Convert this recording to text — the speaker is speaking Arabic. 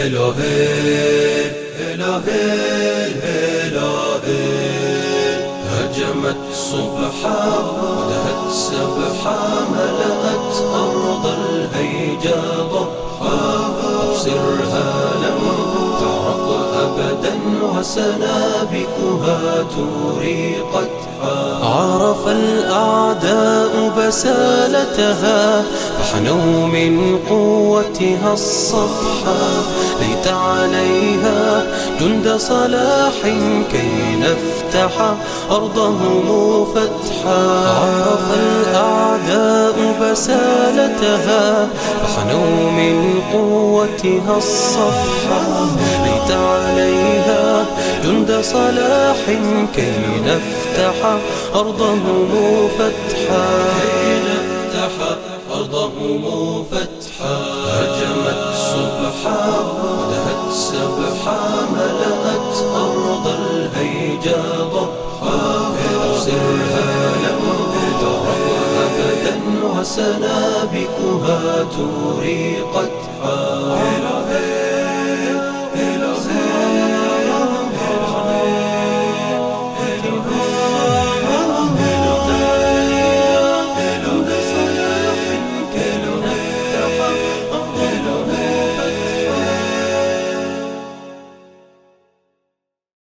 هلا هيل هلا هيل هلا هيل. هجمت صبحا ودهت سبحا ملأت أرض الهيجا ضبحا. أبصرها لم تعرق أبدا وسنابكها توري قدحا. عرف الأعداء بسالتها فحنوا من قوتها الصفحا. ليت عليها جند صلاح كي نفتح أرضهم فتحا. عرف الأعداء بسالتها فحنوا من قوتها الصفحا. ليت عليها جند صلاح كي نفتح أرضهم فتحا. كي نفتح أرضهم فتحا. هجمت صبحا ودهت سبحا ملأت أرض الهيجا ضبحا. أبصرها لم تعرق أبدا وسنابكها توري قدحا.